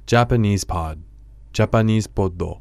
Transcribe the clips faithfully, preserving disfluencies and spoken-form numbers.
Japanese Pod Japanese Pod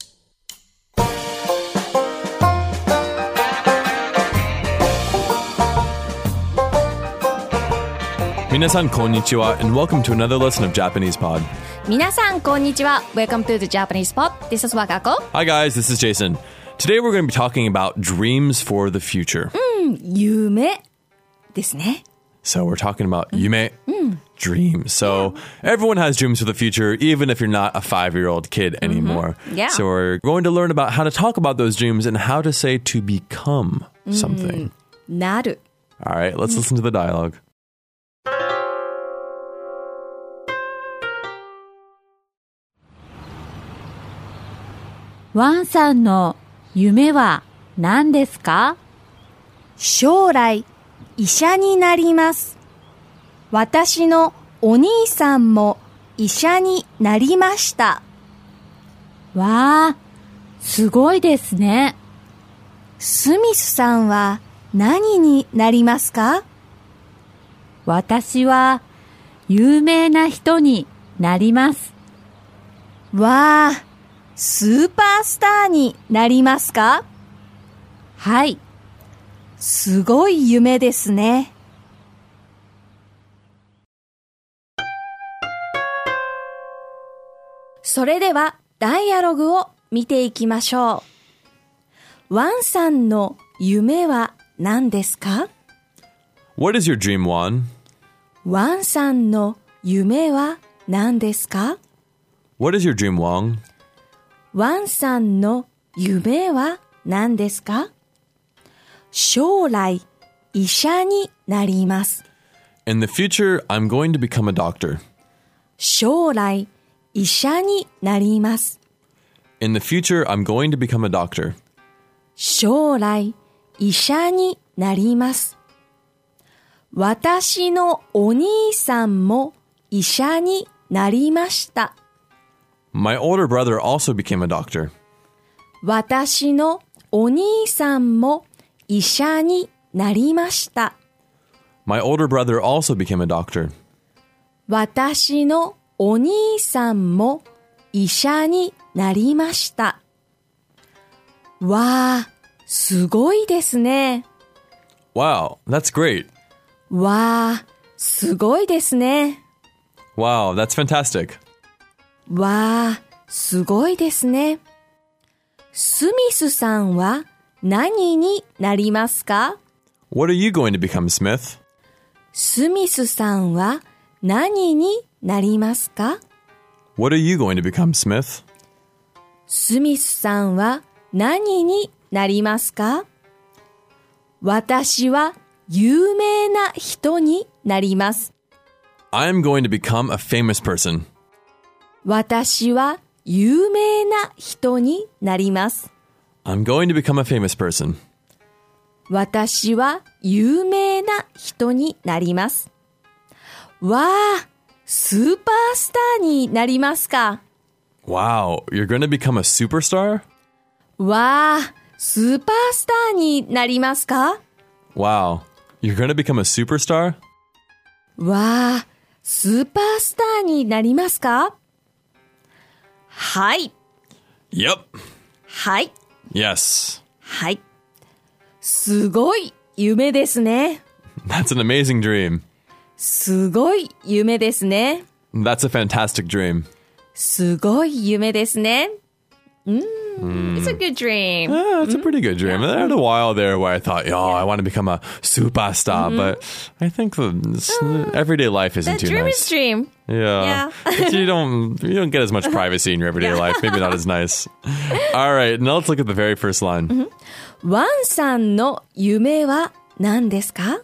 Minasan konnichiwa and welcome to another lesson of Japanese Pod. 皆さんこんにちは Welcome to the Japanese Pod. This is Wakako. Hi guys, this is Jason. Today we're going to be talking about dreams for the future. 夢ですね。 So we're talking about yume, dreams. So everyone has dreams for the future, even if you're not a five-year-old kid anymore. Yeah. So we're going to learn about how to talk about those dreams and how to say to become something. なる。 All right, let's listen to the dialogue. ワンさんの夢は何ですか？ 将来医者になります。私のお兄さんも医者になりました。 わあ、すごいですね。 スミスさんは何になりますか？ 私は有名な人になります。 わあ、スーパースターになりますか？ はい。 すごい夢ですね。それではダイアログを見ていきましょう。ワンさんの夢は何ですか？ What is your dream, Juan? ワンさんの夢は何ですか？ What is your dream, Wang? ワンさんの夢は何ですか？将来医者になります。 In the future, I'm going to become a doctor. 将来医者になります。 In the future, I'm going to become a doctor. 将来医者になります。私のお兄さんも医者になりました。 My older brother also became a doctor. 私のお兄さんも医者になりました。 My older brother also became a doctor. 私のお兄さんも医者になりました。わあ、すごいですね。 Wow, that's great. わあ、すごいですね。 Wow, that's fantastic. わあ、すごいですね。スミスさんは何になりますか？ What are you going to become, Smith? スミスさんは何になりますか？ What are you going to become, Smith? スミスさんは何になりますか？私は有名な人になります。 I'm going to become a famous person. 私は有名な人になります。 I'm going to become a famous person. 私は有名な人になります。わあ、スーパースターになりますか？ Wow, you're going to become a superstar? わあ、スーパースターになりますか？ Wow, you're going to become a superstar? わあ、スーパースターになりますか？はい。 Yep. はい。 Yes. はい。すごい夢ですね。 That's an amazing dream. すごい夢ですね。 That's a fantastic dream. すごい夢ですね。Mm, it's a good dream. Yeah, it's a pretty good dream. I had a while there where I thought, oh, I want to become a superstar, but I think the uh, everyday life isn't That too dream nice. is dream. Yeah. Yeah. But you don't you don't get as much privacy in your everyday life. Maybe not as nice. All right, now let's look at the very first line. ワンさんの夢は何ですか？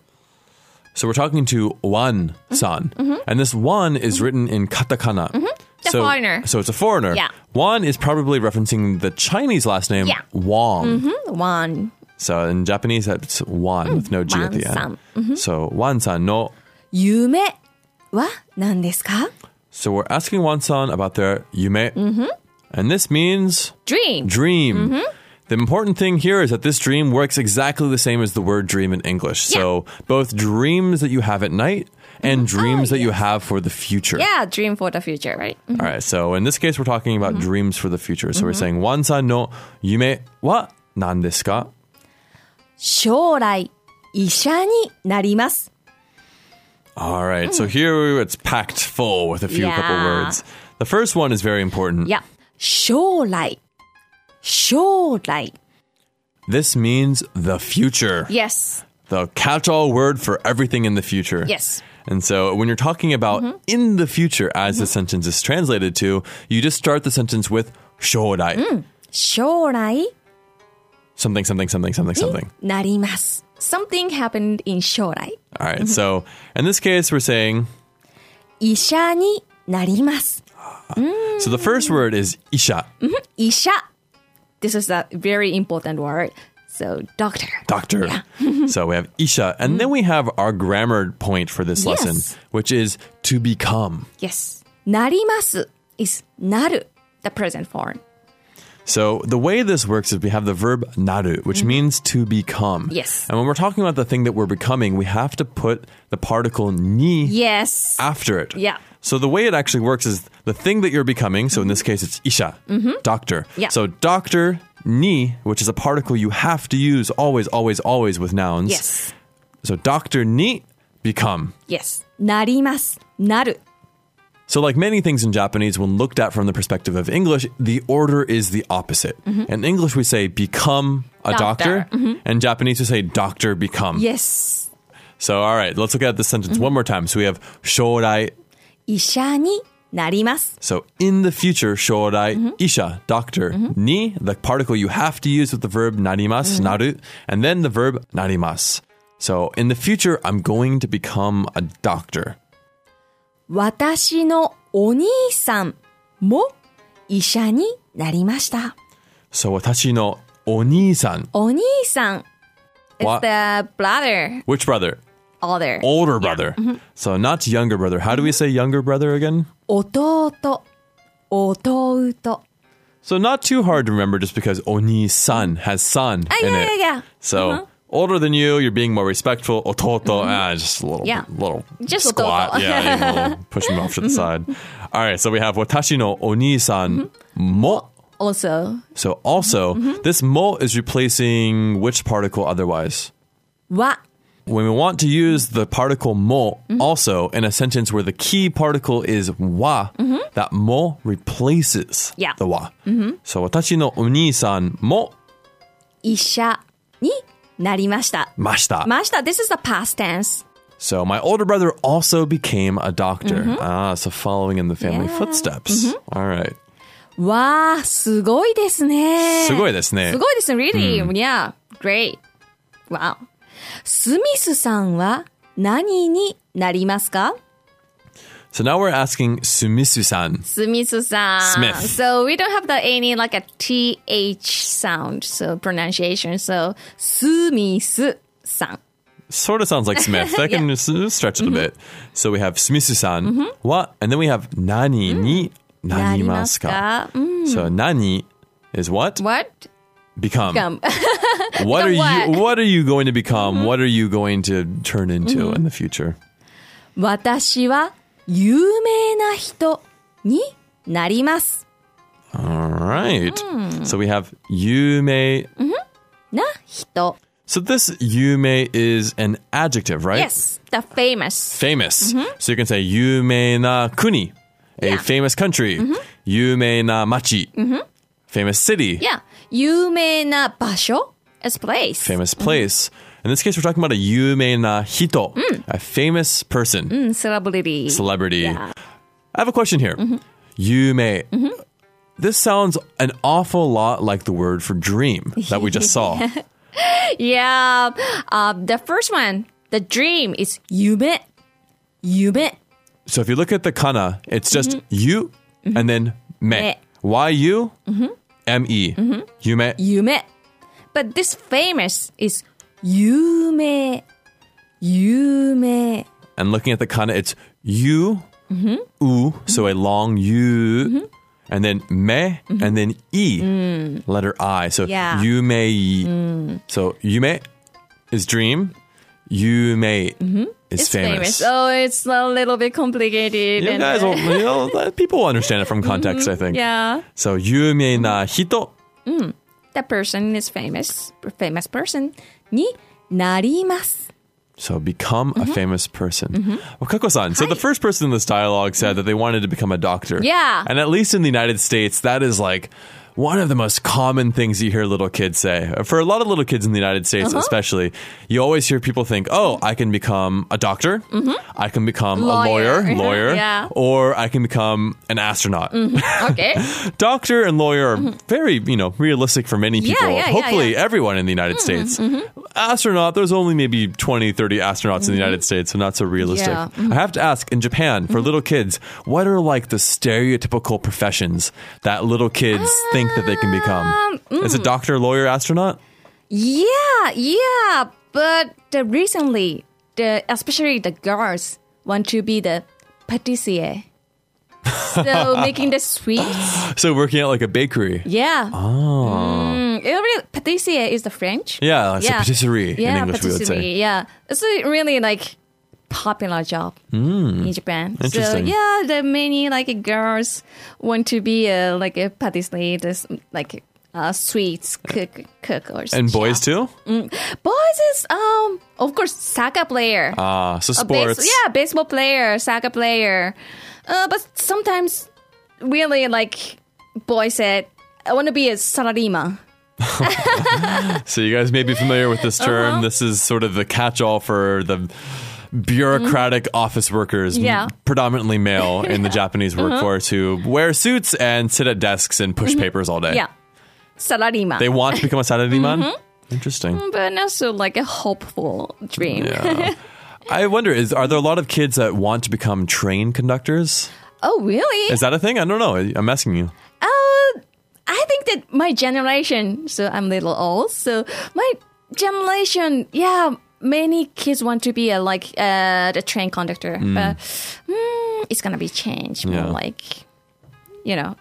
So we're talking to Wan-san. And this Wan is written in katakana. The so, foreigner. So it's a foreigner. Yeah. Wan is probably referencing the Chinese last name, Yeah. Wang. Mm-hmm. One. So in Japanese, that's Wan with no G at the end. Wan-san. So Wan-san no. 夢は何ですか？ So we're asking Wan-san about their yume. And this means Dream. dream. The important thing here is that this dream works exactly the same as the word dream in English. Yeah. So both dreams that you have at night and dreams Oh, that you yes. have for the future. Yeah, dream for the future, right? All right. So in this case, we're talking about dreams for the future. So we're saying, Wan-san no yume wa nan desu ka? 将来、医者になります。 All right. So here it's packed full with a few Yeah. couple words. The first one is very important. Yeah. 将来。将来。 This means the future. Yes. The catch-all word for everything in the future. Yes. And so when you're talking about in the future, as the sentence is translated to, you just start the sentence with 将来. 将来 Something, something, something, something, something. なります。Something happened in 将来。 All right. So in this case, we're saying, 医者になります。 so the first word is isha, 医者。This is a very important word. So, doctor. doctor. So we have isha. And then we have our grammar point for this Yes. lesson, which is to become. Yes. なります is なる, the present form. So the way this works is we have the verb naru, which means to become. Yes. And when we're talking about the thing that we're becoming, we have to put the particle ni Yes. after it. Yeah. So the way it actually works is the thing that you're becoming, so in this case it's isha, doctor. Yeah. So doctor, ni, which is a particle you have to use always, always, always with nouns. Yes. So doctor ni, become. Yes. なります。なる。 So like many things in Japanese, when looked at from the perspective of English, the order is the opposite. In English, we say become a doctor, Doctor. and Japanese, we say doctor become. Yes. So all right, let's look at the sentence one more time. So we have 将来. 医者になります。 So in the future, 将来, isha, doctor, ni, the particle you have to use with the verb narimasu, naru, and then the verb narimasu. So in the future, I'm going to become a doctor. 私のお兄さんも医者になりました。 So 私のお兄さん. お兄さん is What? the brother, Which brother? older. Older brother. So not younger brother. How do we say younger brother again? 弟、弟。 So not too hard to remember just because oni-san has san Ah, in yeah, it. yeah, yeah. So older than you, you're being more respectful. Ototo, ah, just a little, Yeah. little Just squat. ototo. Yeah, you know, push him off to the side. All right, so we have watashi no oni-san mo. Also, So also, this mo is replacing which particle otherwise? は When we want to use the particle mo also in a sentence where the key particle is wa, that mo replaces Yeah. the wa. So, 私のお兄さんも医者になりました。 ました。 ました。This is the past tense. So, my older brother also became a doctor. Ah, so following in the family Yeah. footsteps. All right. わー、すごいですね。 すごいですね。 すごいですね。Really? Yeah. Great. Wow. スミスさんは何になりますか？ So now we're asking Sumisu-san. スミスさん。 Smith. So we don't have the any like a th sound. So pronunciation. So スミスさん。 Sort of sounds like Smith. I can s- stretch it a bit. So we have Sumisu-san, what? And then we have nani ni narimasu ka. なりますか？うん So nani is what? What? Become. Come. What are what? you what are you going to become? What are you going to turn into in the future? 私は有名な人になります。 All right. So we have yume. な人。 So this yume is an adjective, right? Yes. The famous. Famous. So you can say yume na kuni, a Yeah. famous country. Yume na machi, famous city. Yeah. 有名な場所 is place. Famous place. In this case, we're talking about a yume na hito, a famous person, Mm, celebrity. celebrity. Yeah. I have a question here. Yume. This sounds an awful lot like the word for dream that we just saw. Yeah. Uh, the first one, the dream is 夢。夢。 So if you look at the kana, it's just you and then me. Me. Y U M E. Yume. 夢。But this famous is 有名。有名。 And looking at the kana, it's you, u, so a long u, and then me, and then e, letter I. So Yeah. yume. So yume is dream. Yume is It's famous. Oh, it's a little bit complicated. You and, guys, uh, will, you know, people will understand it from context, I think. yeah. So, 有名な人 That person is famous. Famous person になります. So become a famous person. Well, Kako-san, so the first person in this dialogue said that they wanted to become a doctor. Yeah. And at least in the United States, that is like one of the most common things you hear little kids say. For a lot of little kids in the United States, Uh-huh. especially, you always hear people think, oh, I can become a doctor. I can become Lawyer. a lawyer, lawyer, Yeah. or I can become an astronaut. Okay. Doctor and lawyer are very, you know, realistic for many people. Yeah, yeah, yeah, Hopefully yeah. everyone in the United States. Astronaut, there's only maybe twenty, thirty astronauts in the United States, so not so realistic. Yeah. I have to ask, in Japan, for little kids, what are like the stereotypical professions that little kids think that they can become? Is it doctor, lawyer, astronaut? Yeah, yeah. But uh, recently, the especially the girls want to be the patissier. So making the sweets. So working at like a bakery. Yeah. Oh. Mm, it really, patissier is the French. Yeah, it's Yeah. a patisserie Yeah, in English, we would say. patisserie. Yeah, it's a really like popular job in Japan. So Interesting. yeah, the many like girls want to be a like a patissier, this like uh, sweets cook cook or And boys chef. too? Boys is um of course soccer player. Ah, so A base- sports. yeah, baseball player, soccer player. Uh, but sometimes really like boys said, I want to be a salaryman. So you guys may be familiar with this term. Uh-huh. This is sort of the catch-all for the bureaucratic office workers, m- Mm-hmm. Yeah. predominantly male in the Japanese workforce, who wear suits and sit at desks and push papers all day. Mm-hmm. Yeah, salaryman. They want to become a salaryman? Mm-hmm. Interesting. But also like a hopeful dream. Yeah. I wonder, is are there a lot of kids that want to become train conductors? Oh, really? Is that a thing? I don't know. I'm asking you. Uh, I think that my generation, so I'm a little old, so my generation, yeah, many kids want to be a, like uh, the train conductor. But mm, it's going to be changed more Yeah. like, you know.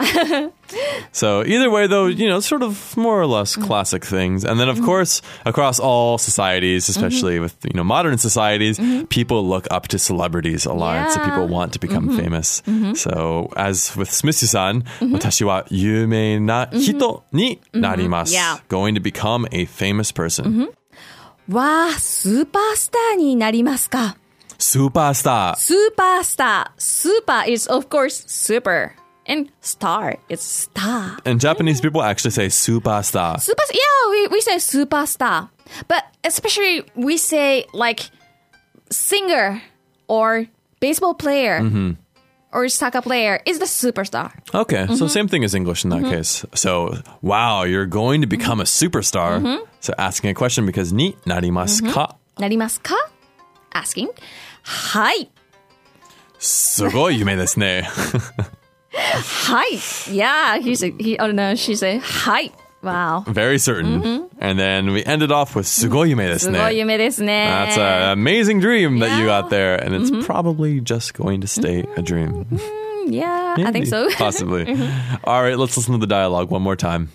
So either way, though, you know, sort of more or less Mm-hmm. classic things. And then, of course, across all societies, especially Mm-hmm. with, you know, modern societies, people look up to celebrities a lot. So Yeah. people want to become famous. So as with Smithy-san, Mm-hmm. 私は有名な人になります. Yeah. Going to become a famous person. わあ、スーパースターになりますか。 Superstar. スーパースター。スーパー is of course super. And star is star. And Japanese people actually say superstar. Super, yeah, we, we say superstar. But especially we say like singer or baseball player or soccer player is the superstar. Okay, Mm-hmm. so same thing as English in that case. So, wow, you're going to become a superstar. Mm-hmm. So asking a question because ni narimasu ka? なりますか? Asking. はい。 すごい夢ですね。 はい. Yeah, he said, he, oh no, she said, はい. Wow. Very certain. And then we ended off with すごい夢ですすごいね。 夢ですね。 That's an amazing dream that you Yeah. got there. And it's probably just going to stay a dream. Yeah, I think Maybe. so. Possibly. All right, let's listen to the dialogue one more time.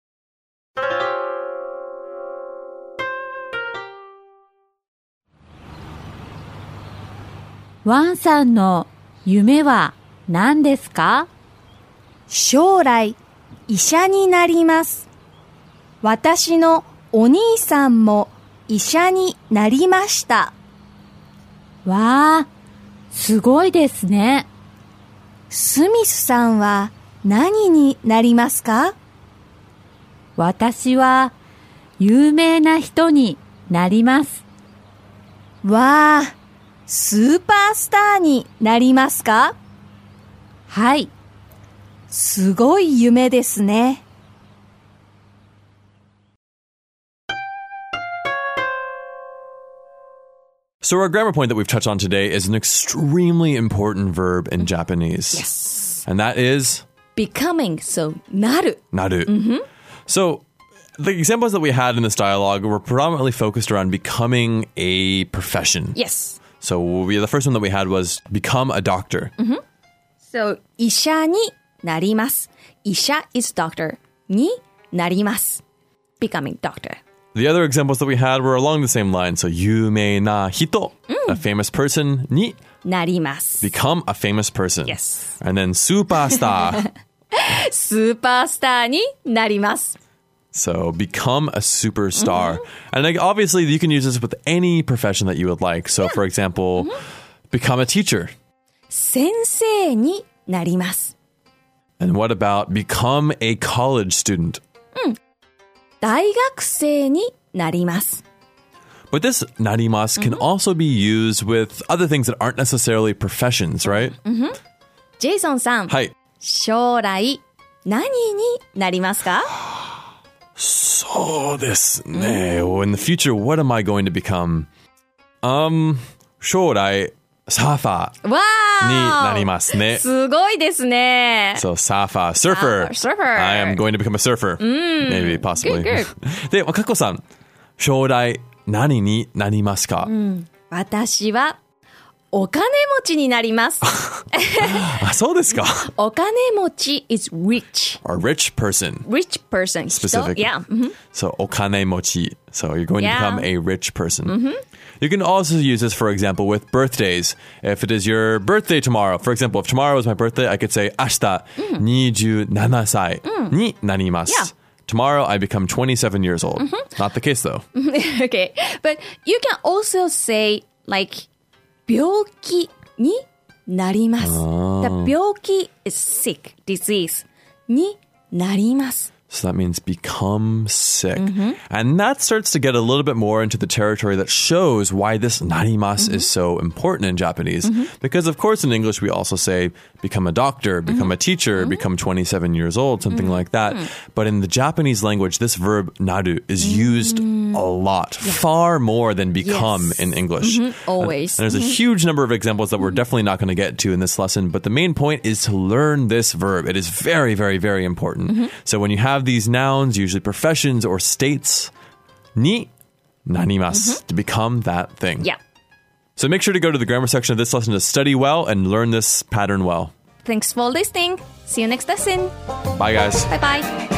ワンさんの夢は何ですか？ 将来、医者になります。私のお兄さんも医者になりました。 わあ、すごいですね。 スミスさんは何になりますか？ 私は有名な人になります。 わあ、スーパースターになりますか？ はい。 すごい夢ですね。 So our grammar point that we've touched on today is an extremely important verb in Japanese. Yes. And that is Becoming, so なる。 naru. So the examples that we had in this dialogue were predominantly focused around becoming a profession. Yes. So we, the first one that we had was become a doctor. So 医者になります。医者 is doctor. になります。Becoming doctor. The other examples that we had were along the same line. So, 有名な人, a famous person, になります。 become a famous person. Yes. And then, superstar. スーパースターになります。 So, become a superstar. And like, obviously, you can use this with any profession that you would like. So, for example, become a teacher. 先生になります。 And what about become a college student? 大学生になります。 But this narimasu can also be used with other things that aren't necessarily professions, right? ジェイソンさん、 はい。 将来何になりますか？ そうですね。Well, in the future, what am I going to become? Um, 将来、サーファーわーになりますね。 すごいですね。 So, surfer, surfer. Surfer. I am going to become a surfer. Maybe, possibly. Good, で、かっこさん、将来何になりますか？ 私はお金持ちになります。 あ、そうですか。 お金持ち is rich. A rich person. Rich person. Specific. 人 Yeah. So, お金持ち. So, you're going to Yeah. become a rich person. You can also use this, for example, with birthdays. If it is your birthday tomorrow, for example, if tomorrow is my birthday, I could say, 明日、にじゅうななさいになります。 Yeah. Tomorrow, I become twenty-seven years old. Not the case, though. Okay. But you can also say like 病気になります。The 病気 is sick, disease になります。 So that means become sick. And that starts to get a little bit more into the territory that shows why this narimasu is so important in Japanese. Because, of course, in English, we also say become a doctor, become a teacher, become twenty-seven years old, something like that. But in the Japanese language, this verb naru is used a lot, far more than become Yes. in English. Always. And there's a huge number of examples that we're definitely not going to get to in this lesson. But the main point is to learn this verb. It is very, very, very important. So when you have these nouns, usually professions or states, ni nanimasu, to become that thing. Yeah. So make sure to go to the grammar section of this lesson to study well and learn this pattern well. Thanks for listening. See you next lesson. Bye, guys. Bye bye.